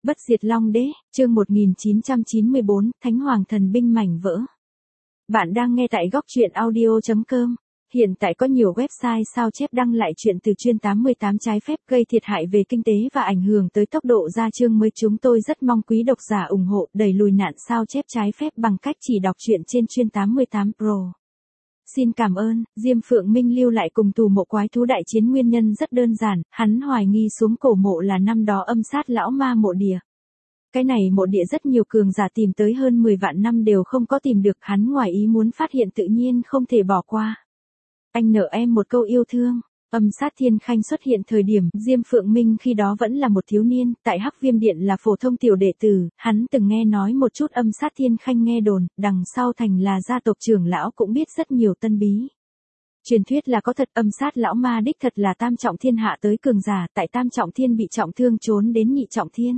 Bất diệt Long Đế, chương 1994, Thánh Hoàng Thần Binh mảnh vỡ. Bạn đang nghe tại góc truyện audio.com. Hiện tại có nhiều website sao chép đăng lại chuyện từ chuyên 88 trái phép gây thiệt hại về kinh tế và ảnh hưởng tới tốc độ ra chương mới. Chúng tôi rất mong quý độc giả ủng hộ đẩy lùi nạn sao chép trái phép bằng cách chỉ đọc truyện trên chuyên 88 Pro. Xin cảm ơn. Diêm Phượng Minh lưu lại cùng tù mộ quái thú đại chiến nguyên nhân rất đơn giản, hắn hoài nghi xuống cổ mộ là năm đó âm sát lão ma mộ địa. Cái này mộ địa rất nhiều cường giả tìm tới hơn 10 vạn năm đều không có tìm được, hắn ngoài ý muốn phát hiện tự nhiên không thể bỏ qua. Anh nợ em một câu yêu thương. Âm sát Thiên Khanh xuất hiện thời điểm Diêm Phượng Minh khi đó vẫn là một thiếu niên, tại Hắc Viêm Điện là phổ thông tiểu đệ tử, hắn từng nghe nói một chút âm sát Thiên Khanh, nghe đồn, đằng sau thành là gia tộc trưởng lão cũng biết rất nhiều tân bí. Truyền thuyết là có thật, âm sát lão ma đích thật là tam trọng thiên hạ tới cường giả, tại tam trọng thiên bị trọng thương trốn đến nhị trọng thiên.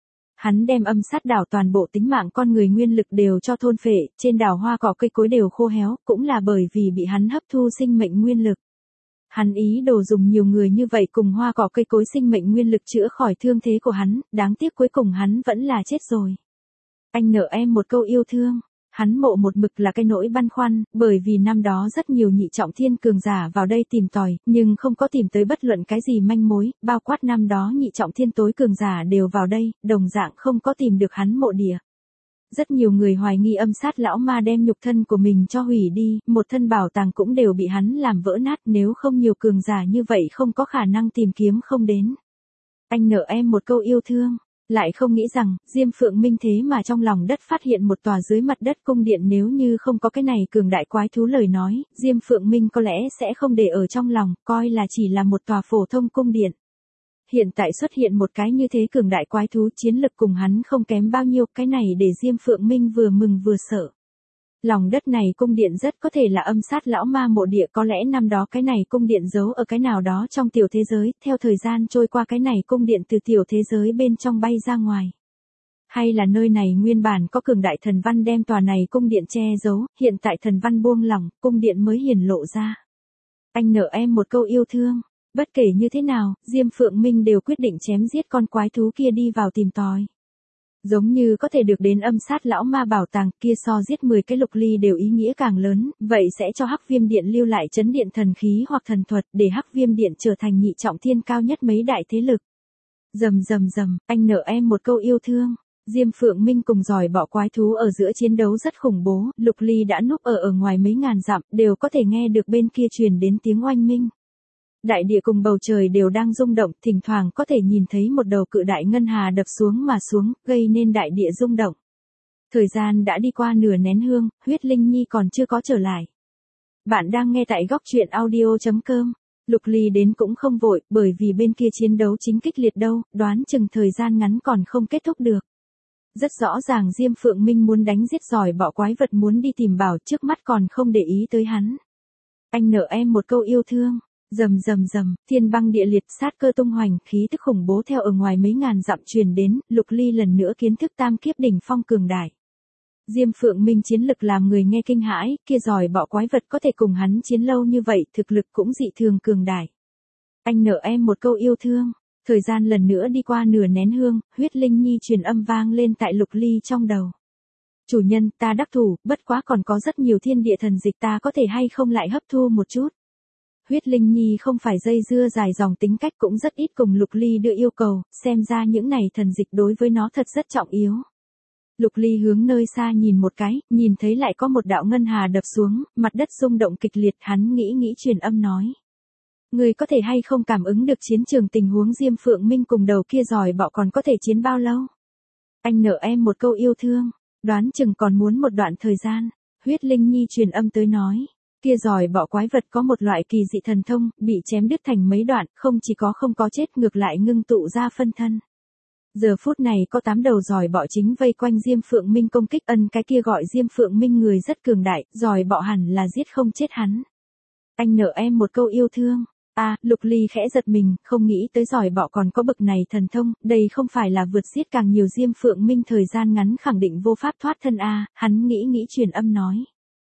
Hắn đem âm sát đảo toàn bộ tính mạng con người nguyên lực đều cho thôn phệ, trên đảo hoa cỏ cây cối đều khô héo, cũng là bởi vì bị hắn hấp thu sinh mệnh nguyên lực. Hắn ý đồ dùng nhiều người như vậy cùng hoa cỏ cây cối sinh mệnh nguyên lực chữa khỏi thương thế của hắn, đáng tiếc cuối cùng hắn vẫn là chết rồi. Anh nợ em một câu yêu thương. Hắn mộ một mực là cái nỗi băn khoăn, bởi vì năm đó rất nhiều nhị trọng thiên cường giả vào đây tìm tòi, nhưng không có tìm tới bất luận cái gì manh mối, bao quát năm đó nhị trọng thiên tối cường giả đều vào đây, đồng dạng không có tìm được hắn mộ địa. Rất nhiều người hoài nghi âm sát lão ma đem nhục thân của mình cho hủy đi, một thân bảo tàng cũng đều bị hắn làm vỡ nát, nếu không nhiều cường giả như vậy không có khả năng tìm kiếm không đến. Anh nợ em một câu yêu thương. Lại không nghĩ rằng, Diêm Phượng Minh thế mà trong lòng đất phát hiện một tòa dưới mặt đất cung điện, nếu như không có cái này cường đại quái thú lời nói, Diêm Phượng Minh có lẽ sẽ không để ở trong lòng, coi là chỉ là một tòa phổ thông cung điện. Hiện tại xuất hiện một cái như thế cường đại quái thú, chiến lực cùng hắn không kém bao nhiêu, cái này để Diêm Phượng Minh vừa mừng vừa sợ. Lòng đất này cung điện rất có thể là âm sát lão ma mộ địa, có lẽ năm đó cái này cung điện giấu ở cái nào đó trong tiểu thế giới, theo thời gian trôi qua cái này cung điện từ tiểu thế giới bên trong bay ra ngoài. Hay là nơi này nguyên bản có cường đại thần văn đem tòa này cung điện che giấu, hiện tại thần văn buông lỏng, cung điện mới hiển lộ ra. Anh nợ em một câu yêu thương. Bất kể như thế nào, Diêm Phượng Minh đều quyết định chém giết con quái thú kia đi vào tìm tòi. Giống như có thể được đến âm sát lão ma bảo tàng kia so giết 10 cái lục ly đều ý nghĩa càng lớn, vậy sẽ cho Hắc Viêm Điện lưu lại chấn điện thần khí hoặc thần thuật để Hắc Viêm Điện trở thành nhị trọng thiên cao nhất mấy đại thế lực. Rầm rầm rầm, anh nợ em một câu yêu thương. Diêm Phượng Minh cùng giỏi bọ quái thú ở giữa chiến đấu rất khủng bố, lục ly đã núp ở ngoài mấy ngàn dặm, đều có thể nghe được bên kia truyền đến tiếng oanh minh. Đại địa cùng bầu trời đều đang rung động, thỉnh thoảng có thể nhìn thấy một đầu cự đại ngân hà đập xuống mà xuống, gây nên đại địa rung động. Thời gian đã đi qua nửa nén hương, huyết linh nhi còn chưa có trở lại. Bạn đang nghe tại góc truyện audio.com. Lục ly đến cũng không vội, bởi vì bên kia chiến đấu chính kịch liệt đâu, đoán chừng thời gian ngắn còn không kết thúc được. Rất rõ ràng Diêm Phượng Minh muốn đánh giết giỏi bọ quái vật, muốn đi tìm bảo, trước mắt còn không để ý tới hắn. Anh nợ em một câu yêu thương. Rầm rầm rầm, thiên băng địa liệt, sát cơ tung hoành, khí tức khủng bố theo ở ngoài mấy ngàn dặm truyền đến, lục ly lần nữa kiến thức tam kiếp đỉnh phong cường đại. Diêm Phượng Minh chiến lực làm người nghe kinh hãi, kia giỏi bọ quái vật có thể cùng hắn chiến lâu như vậy, thực lực cũng dị thường cường đại. Anh nợ em một câu yêu thương. Thời gian lần nữa đi qua nửa nén hương, huyết linh nhi truyền âm vang lên tại lục ly trong đầu. Chủ nhân, ta đắc thủ, bất quá còn có rất nhiều thiên địa thần dịch, ta có thể hay không lại hấp thu một chút. Huyết Linh Nhi không phải dây dưa dài dòng, tính cách cũng rất ít cùng Lục Ly đưa yêu cầu, xem ra những này thần dịch đối với nó thật rất trọng yếu. Lục Ly hướng nơi xa nhìn một cái, nhìn thấy lại có một đạo ngân hà đập xuống, mặt đất rung động kịch liệt, hắn nghĩ truyền âm nói. Người có thể hay không cảm ứng được chiến trường tình huống Diêm Phượng Minh cùng đầu kia giỏi bọ còn có thể chiến bao lâu? Anh nợ em một câu yêu thương, đoán chừng còn muốn một đoạn thời gian. Huyết Linh Nhi truyền âm tới nói. Kia giỏi bọ quái vật có một loại kỳ dị thần thông, bị chém đứt thành mấy đoạn, không chỉ có không có chết, ngược lại ngưng tụ ra phân thân. Giờ phút này có 8 đầu giỏi bọ chính vây quanh Diêm Phượng Minh công kích, cái kia gọi Diêm Phượng Minh người rất cường đại, giỏi bọ hẳn là giết không chết hắn. Anh nợ em một câu yêu thương. Lục ly khẽ giật mình, không nghĩ tới giỏi bọ còn có bậc này thần thông, đây không phải là vượt giết càng nhiều Diêm Phượng Minh thời gian ngắn khẳng định vô pháp thoát thân hắn nghĩ truyền âm nói.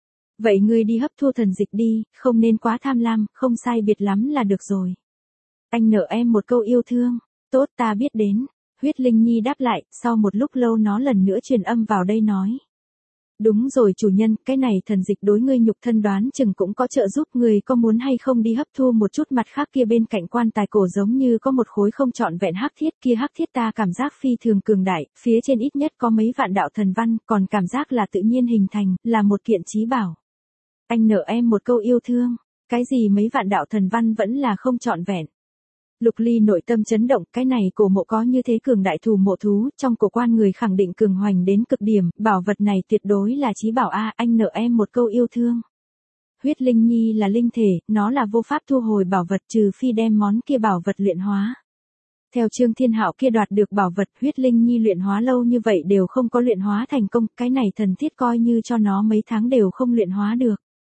Vậy ngươi đi hấp thu thần dịch đi, không nên quá tham lam, không sai biệt lắm là được rồi. Anh nợ em một câu yêu thương. Tốt, ta biết đến. Huyết Linh Nhi đáp lại, sau một lúc lâu nó lần nữa truyền âm vào đây nói. Đúng rồi chủ nhân, cái này thần dịch đối ngươi nhục thân đoán chừng cũng có trợ giúp, người có muốn hay không đi hấp thu một chút, mặt khác kia bên cạnh quan tài cổ giống như có một khối không trọn vẹn hắc thiết, kia hắc thiết ta cảm giác phi thường cường đại, phía trên ít nhất có mấy vạn đạo thần văn, còn cảm giác là tự nhiên hình thành, là một kiện chí bảo. Anh nợ em một câu yêu thương, cái gì mấy vạn đạo thần văn vẫn là không trọn vẹn. Lục Ly nội tâm chấn động, cái này cổ mộ có như thế cường đại thù mộ thú, trong cổ quan người khẳng định cường hoành đến cực điểm, bảo vật này tuyệt đối là chí bảo a, anh nợ em một câu yêu thương. Huyết Linh Nhi là linh thể, nó là vô pháp thu hồi bảo vật trừ phi đem món kia bảo vật luyện hóa. Theo Trương Thiên Hạo kia đoạt được bảo vật, Huyết Linh Nhi luyện hóa lâu như vậy đều không có luyện hóa thành công, cái này thần thiết coi như cho nó mấy tháng đều không luyện hóa được.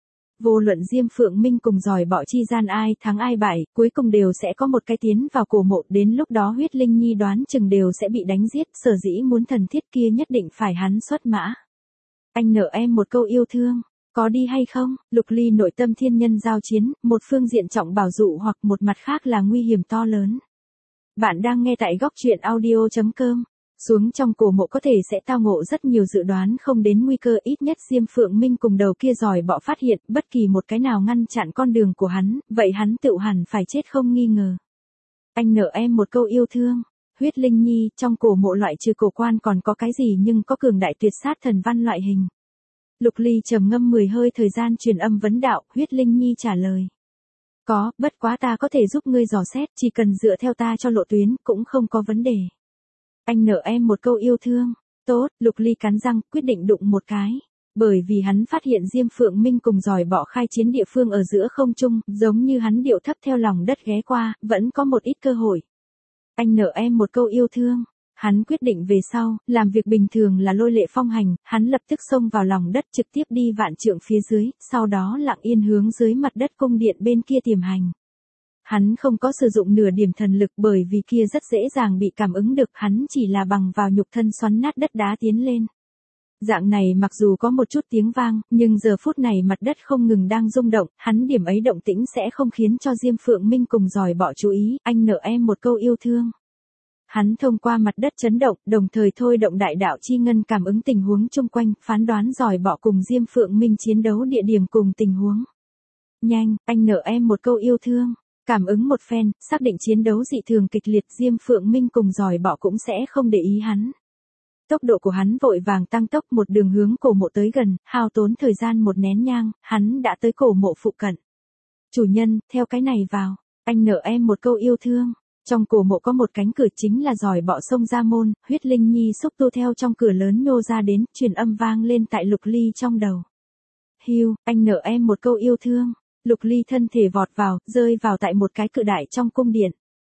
Vô luận Diêm Phượng Minh cùng giỏi bọ chi gian ai thắng ai bại, cuối cùng đều sẽ có một cái tiến vào cổ mộ, đến lúc đó Huyết Linh Nhi đoán chừng đều sẽ bị đánh giết, sở dĩ muốn thần thiết kia nhất định phải hắn xuất mã. Anh nợ em một câu yêu thương, có đi hay không? Lục Ly nội tâm thiên nhân giao chiến, một phương diện trọng bảo dụ hoặc một mặt khác là nguy hiểm to lớn. Bạn đang nghe tại góc truyện audio.com. Xuống trong cổ mộ có thể sẽ tao ngộ rất nhiều dự đoán không đến nguy cơ, ít nhất Diêm Phượng Minh cùng đầu kia giỏi bọ phát hiện, bất kỳ một cái nào ngăn chặn con đường của hắn, vậy hắn tự hẳn phải chết không nghi ngờ. Anh nợ em một câu yêu thương. Huyết Linh Nhi, trong cổ mộ loại trừ cổ quan còn có cái gì nhưng có cường đại tuyệt sát thần văn loại hình. Lục Ly trầm ngâm 10 hơi thời gian truyền âm vấn đạo, Huyết Linh Nhi trả lời. Có, bất quá ta có thể giúp ngươi dò xét, chỉ cần dựa theo ta cho lộ tuyến, cũng không có vấn đề. Anh nợ em một câu yêu thương. Tốt, Lục Ly cắn răng, quyết định đụng một cái. Bởi vì hắn phát hiện Diêm Phượng Minh cùng giỏi bọ khai chiến địa phương ở giữa không trung, giống như hắn điệu thấp theo lòng đất ghé qua, vẫn có một ít cơ hội. Anh nợ em một câu yêu thương. Hắn quyết định về sau, làm việc bình thường là lôi lệ phong hành, hắn lập tức xông vào lòng đất trực tiếp đi vạn trượng phía dưới, sau đó lặng yên hướng dưới mặt đất cung điện bên kia tiềm hành. Hắn không có sử dụng nửa điểm thần lực bởi vì kia rất dễ dàng bị cảm ứng được, hắn chỉ là bằng vào nhục thân xoắn nát đất đá tiến lên. Dạng này mặc dù có một chút tiếng vang, nhưng giờ phút này mặt đất không ngừng đang rung động, hắn điểm ấy động tĩnh sẽ không khiến cho Diêm Phượng Minh cùng giỏi bọ chú ý, anh nợ em một câu yêu thương. Hắn thông qua mặt đất chấn động, đồng thời thôi động đại đạo chi ngân cảm ứng tình huống chung quanh, phán đoán giỏi bọ cùng Diêm Phượng Minh chiến đấu địa điểm cùng tình huống. Nhanh, anh nợ em một câu yêu thương. Cảm ứng một phen, xác định chiến đấu dị thường kịch liệt, Diêm Phượng Minh cùng giỏi bọ cũng sẽ không để ý hắn. Tốc độ của hắn vội vàng tăng tốc, một đường hướng cổ mộ tới gần, hao tốn thời gian một nén nhang, hắn đã tới cổ mộ phụ cận. Chủ nhân, theo cái này vào, anh nợ em một câu yêu thương. Trong cổ mộ có một cánh cửa chính là giỏi bọ xông ra môn, Huyết Linh Nhi xúc tu theo trong cửa lớn nhô ra đến, truyền âm vang lên tại Lục Ly trong đầu. Hiu, anh nợ em một câu yêu thương. Lục Ly thân thể vọt vào, rơi vào tại một cái cự đại trong cung điện.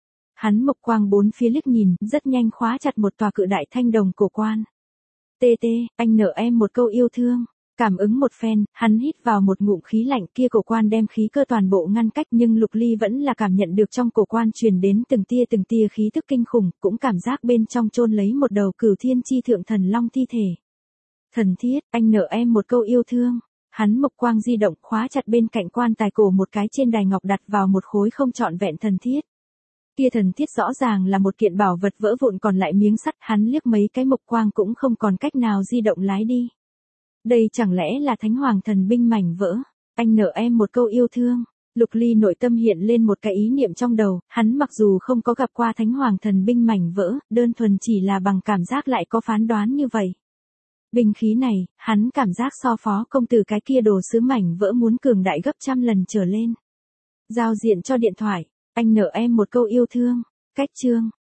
Hắn mộc quang bốn phía liếc nhìn, rất nhanh khóa chặt một tòa cự đại thanh đồng cổ quan. Tê, anh nợ em một câu yêu thương. Cảm ứng một phen, hắn hít vào một ngụm khí lạnh, kia cổ quan đem khí cơ toàn bộ ngăn cách, nhưng Lục Ly vẫn là cảm nhận được trong cổ quan truyền đến từng tia khí tức kinh khủng, cũng cảm giác bên trong chôn lấy một đầu Cửu Thiên chi thượng thần long thi thể. Thần thiết, anh nợ em một câu yêu thương. Hắn mộc quang di động, khóa chặt bên cạnh quan tài cổ một cái trên đài ngọc đặt vào một khối không trọn vẹn thần thiết. Kia thần thiết rõ ràng là một kiện bảo vật vỡ vụn, còn lại miếng sắt, hắn liếc mấy cái mộc quang cũng không còn cách nào di động lái đi. Đây chẳng lẽ là Thánh Hoàng thần binh mảnh vỡ? Anh nợ em một câu yêu thương. Lục Ly nội tâm hiện lên một cái ý niệm trong đầu, hắn mặc dù không có gặp qua Thánh Hoàng thần binh mảnh vỡ, đơn thuần chỉ là bằng cảm giác lại có phán đoán như vậy. Binh khí này, hắn cảm giác so phó công tử cái kia đồ sứ mảnh vỡ muốn cường đại gấp trăm lần trở lên. Giao diện cho điện thoại, anh nợ em một câu yêu thương. Cách chương.